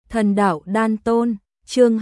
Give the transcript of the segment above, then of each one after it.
Thần đạo đan tôn, chương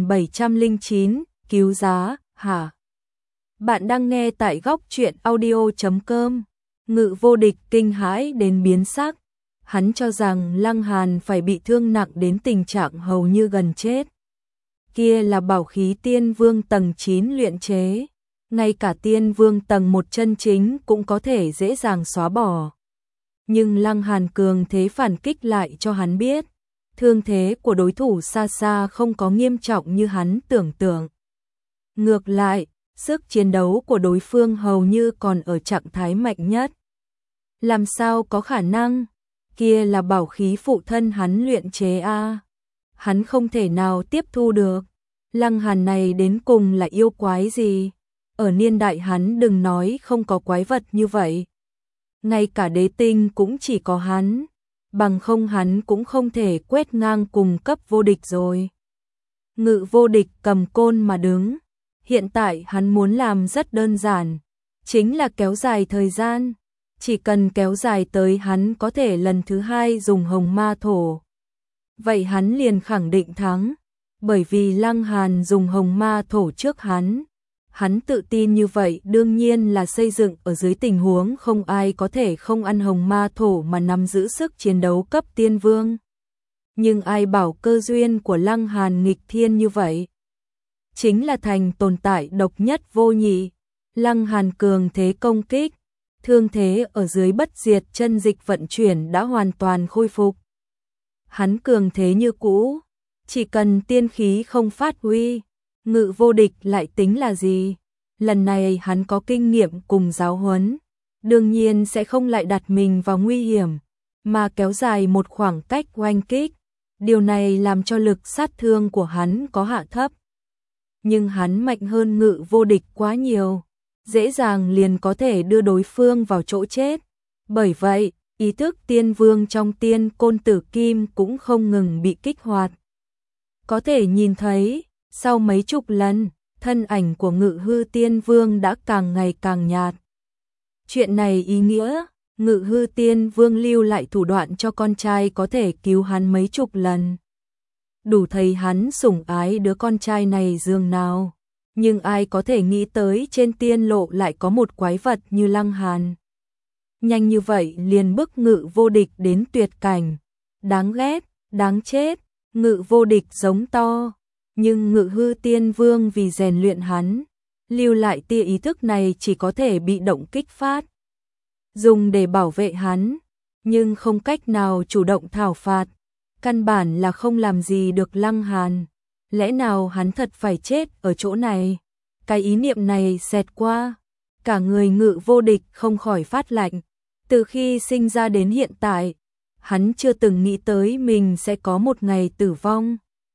2709, cứu giá, hả? Bạn đang nghe tại góc truyện audio.com. Ngự vô địch kinh hãi đến biến sắc. Hắn cho rằng Lăng Hàn phải bị thương nặng đến tình trạng hầu như gần chết. Kia là bảo khí tiên vương tầng 9 luyện chế. Ngay cả tiên vương tầng 1 chân chính cũng có thể dễ dàng xóa bỏ. Nhưng Lăng Hàn cường thế phản kích lại cho hắn biết. Thương thế của đối thủ xa xa không có nghiêm trọng như hắn tưởng tượng. Ngược lại, sức chiến đấu của đối phương hầu như còn ở trạng thái mạnh nhất. Làm sao có khả năng? Kia là bảo khí phụ thân hắn luyện chế a. Hắn không thể nào tiếp thu được. Lăng Hàn này đến cùng là yêu quái gì? Ở niên đại hắn đừng nói không có quái vật như vậy. Ngay cả đế tinh cũng chỉ có hắn. Bằng không hắn cũng không thể quét ngang cùng cấp vô địch rồi. Ngự vô địch cầm côn mà đứng. Hiện tại hắn muốn làm rất đơn giản. Chính là kéo dài thời gian. Chỉ cần kéo dài tới hắn có thể lần thứ hai dùng hồng ma thổ. Vậy hắn liền khẳng định thắng. Bởi vì Lăng Hàn dùng hồng ma thổ trước hắn. Hắn tự tin như vậy đương nhiên là xây dựng ở dưới tình huống không ai có thể không ăn hồng ma thổ mà nắm giữ sức chiến đấu cấp tiên vương. Nhưng ai bảo cơ duyên của Lăng Hàn nghịch thiên như vậy? Chính là thành tồn tại độc nhất vô nhị. Lăng Hàn cường thế công kích, thương thế ở dưới bất diệt chân dịch vận chuyển đã hoàn toàn khôi phục. Hắn cường thế như cũ, chỉ cần tiên khí không phát huy. Ngự vô địch lại tính là gì? Lần này hắn có kinh nghiệm cùng giáo huấn, đương nhiên sẽ không lại đặt mình vào nguy hiểm, mà kéo dài một khoảng cách oanh kích. Điều này làm cho lực sát thương của hắn có hạ thấp. Nhưng hắn mạnh hơn ngự vô địch quá nhiều, dễ dàng liền có thể đưa đối phương vào chỗ chết. Bởi vậy, ý thức tiên vương trong tiên côn tử kim cũng không ngừng bị kích hoạt. Có thể nhìn thấy, sau mấy chục lần, thân ảnh của Ngự hư tiên vương đã càng ngày càng nhạt. Chuyện này ý nghĩa, Ngự hư tiên vương lưu lại thủ đoạn cho con trai có thể cứu hắn mấy chục lần. Đủ thấy hắn sủng ái đứa con trai này dường nào. Nhưng ai có thể nghĩ tới trên tiên lộ lại có một quái vật như Lăng Hàn. Nhanh như vậy liền bức Ngự vô địch đến tuyệt cảnh. Đáng ghét, đáng chết, Ngự vô địch giống to. Nhưng Ngự hư tiên vương vì rèn luyện hắn, lưu lại tia ý thức này chỉ có thể bị động kích phát. Dùng để bảo vệ hắn, nhưng không cách nào chủ động thảo phạt. Căn bản là không làm gì được Lăng Hàn. Lẽ nào hắn thật phải chết ở chỗ này? Cái ý niệm này xẹt qua. Cả người Ngự vô địch không khỏi phát lạnh. Từ khi sinh ra đến hiện tại, hắn chưa từng nghĩ tới mình sẽ có một ngày tử vong.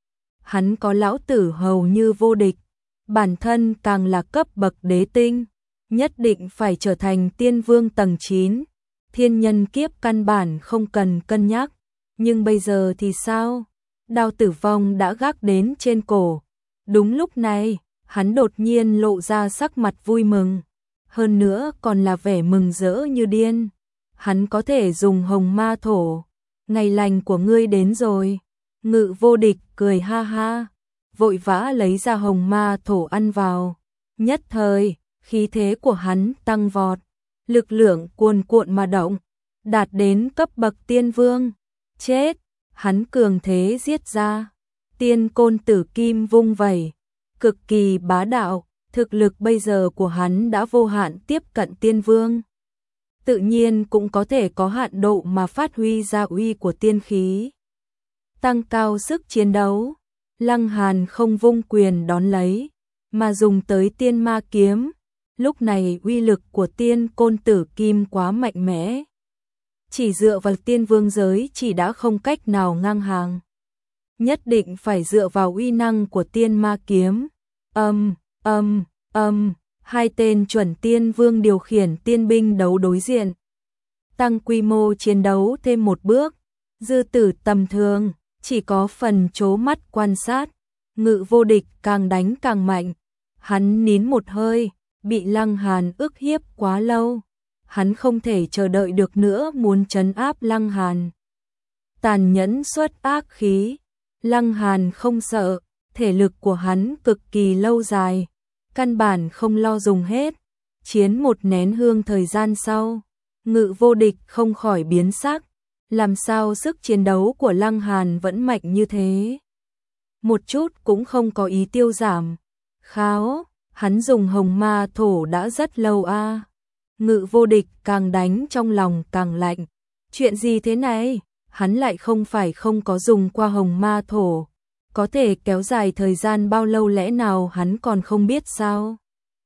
Hắn có lão tử hầu như vô địch, bản thân càng là cấp bậc đế tinh, nhất định phải trở thành tiên vương tầng 9. Thiên nhân kiếp căn bản không cần cân nhắc, nhưng bây giờ thì sao? Đao tử vong đã gác đến trên cổ. Đúng lúc này, hắn đột nhiên lộ ra sắc mặt vui mừng, hơn nữa còn là vẻ mừng rỡ như điên. Hắn có thể dùng hồng ma thổ, ngày lành của ngươi đến rồi. Ngự vô địch cười ha ha, vội vã lấy ra hồng ma thổ ăn vào. Nhất thời, khí thế của hắn tăng vọt, lực lượng cuồn cuộn mà động, đạt đến cấp bậc tiên vương. Chết, hắn cường thế giết ra, tiên côn tử kim vung vẩy, cực kỳ bá đạo, thực lực bây giờ của hắn đã vô hạn tiếp cận tiên vương. Tự nhiên cũng có thể có hạn độ mà phát huy ra uy của tiên khí. Tăng cao sức chiến đấu, Lăng Hàn không vung quyền đón lấy, mà dùng tới tiên ma kiếm. Lúc này uy lực của tiên côn tử kim quá mạnh mẽ. Chỉ dựa vào tiên vương giới chỉ đã không cách nào ngang hàng. Nhất định phải dựa vào uy năng của tiên ma kiếm. Hai tên chuẩn tiên vương điều khiển tiên binh đấu đối diện. Tăng quy mô chiến đấu thêm một bước. Dư tử tầm thường, chỉ có phần chố mắt quan sát. Ngự vô địch càng đánh càng mạnh. Hắn nín một hơi, bị Lăng Hàn ức hiếp quá lâu. Hắn không thể chờ đợi được nữa muốn trấn áp Lăng Hàn. Tàn nhẫn xuất ác khí, Lăng Hàn không sợ, thể lực của hắn cực kỳ lâu dài, căn bản không lo dùng hết. Chiến một nén hương thời gian sau, Ngự Vô Địch không khỏi biến sắc, làm sao sức chiến đấu của Lăng Hàn vẫn mạnh như thế? Một chút cũng không có ý tiêu giảm. Kháo, hắn dùng hồng ma thổ đã rất lâu a. Ngự Vô Địch càng đánh trong lòng càng lạnh. Chuyện gì thế này? Hắn lại không phải không có dùng qua hồng ma thổ. Có thể kéo dài thời gian bao lâu lẽ nào hắn còn không biết sao?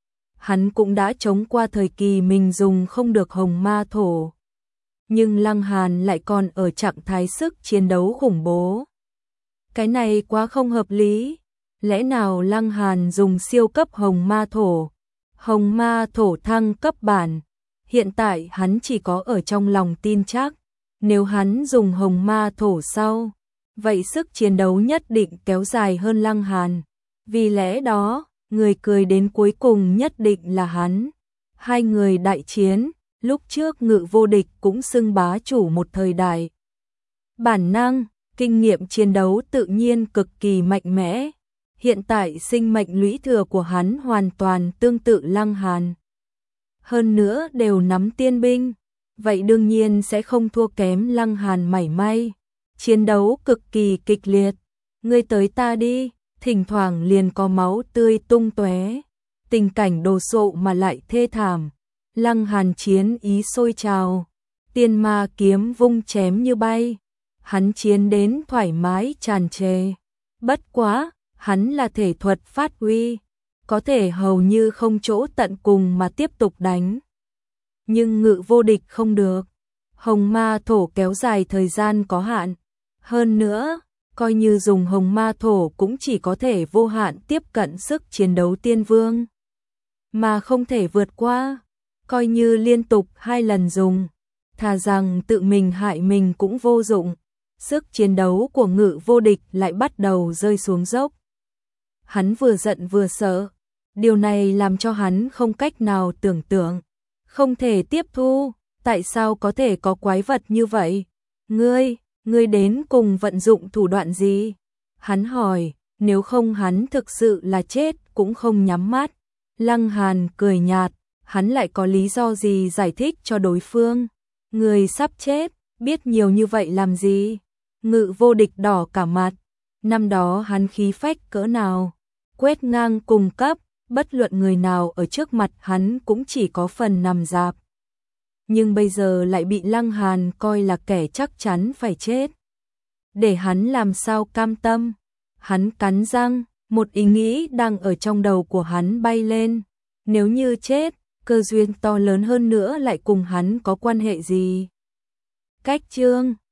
Hắn cũng đã chống qua thời kỳ mình dùng không được hồng ma thổ. Nhưng Lăng Hàn lại còn ở trạng thái sức chiến đấu khủng bố. Cái này quá không hợp lý. Lẽ nào Lăng Hàn dùng siêu cấp hồng ma thổ? Hồng ma thổ thăng cấp bản. Hiện tại hắn chỉ có ở trong lòng tin chắc. Nếu hắn dùng hồng ma thổ sau, vậy sức chiến đấu nhất định kéo dài hơn Lăng Hàn. Vì lẽ đó, người cười đến cuối cùng nhất định là hắn. Hai người đại chiến, lúc trước Ngự Vô Địch cũng xưng bá chủ một thời đại. Bản năng, kinh nghiệm chiến đấu tự nhiên cực kỳ mạnh mẽ. Hiện tại sinh mệnh lũy thừa của hắn hoàn toàn tương tự Lăng Hàn. Hơn nữa đều nắm tiên binh, vậy đương nhiên sẽ không thua kém Lăng Hàn mảy may. Chiến đấu cực kỳ kịch liệt, ngươi tới ta đi, thỉnh thoảng liền có máu tươi tung tóe, tình cảnh đồ sộ mà lại thê thảm. Lăng Hàn chiến ý sôi trào, tiên ma kiếm vung chém như bay, hắn chiến đến thoải mái tràn trề. Bất quá, hắn là thể thuật phát huy, có thể hầu như không chỗ tận cùng mà tiếp tục đánh. Nhưng Ngự Vô Địch không được, hồng ma thổ kéo dài thời gian có hạn. Hơn nữa, coi như dùng hồng ma thổ cũng chỉ có thể vô hạn tiếp cận sức chiến đấu tiên vương, mà không thể vượt qua. Coi như liên tục 2 lần dùng, thà rằng tự mình hại mình cũng vô dụng. Sức chiến đấu của Ngự Vô Địch lại bắt đầu rơi xuống dốc. Hắn vừa giận vừa sợ, điều này làm cho hắn không cách nào tưởng tượng, không thể tiếp thu, tại sao có thể có quái vật như vậy? Ngươi đến cùng vận dụng thủ đoạn gì? Hắn hỏi, nếu không hắn thực sự là chết cũng không nhắm mắt. Lăng Hàn cười nhạt, hắn lại có lý do gì giải thích cho đối phương? Người sắp chết, biết nhiều như vậy làm gì? Ngự Vô Địch đỏ cả mặt, năm đó hắn khí phách cỡ nào, quét ngang cùng cấp, bất luận người nào ở trước mặt hắn cũng chỉ có phần nằm rạp. Nhưng bây giờ lại bị Lăng Hàn coi là kẻ chắc chắn phải chết. Để hắn làm sao cam tâm? Hắn cắn răng, một ý nghĩ đang ở trong đầu của hắn bay lên. Nếu như chết, cơ duyên to lớn hơn nữa lại cùng hắn có quan hệ gì? Cách chương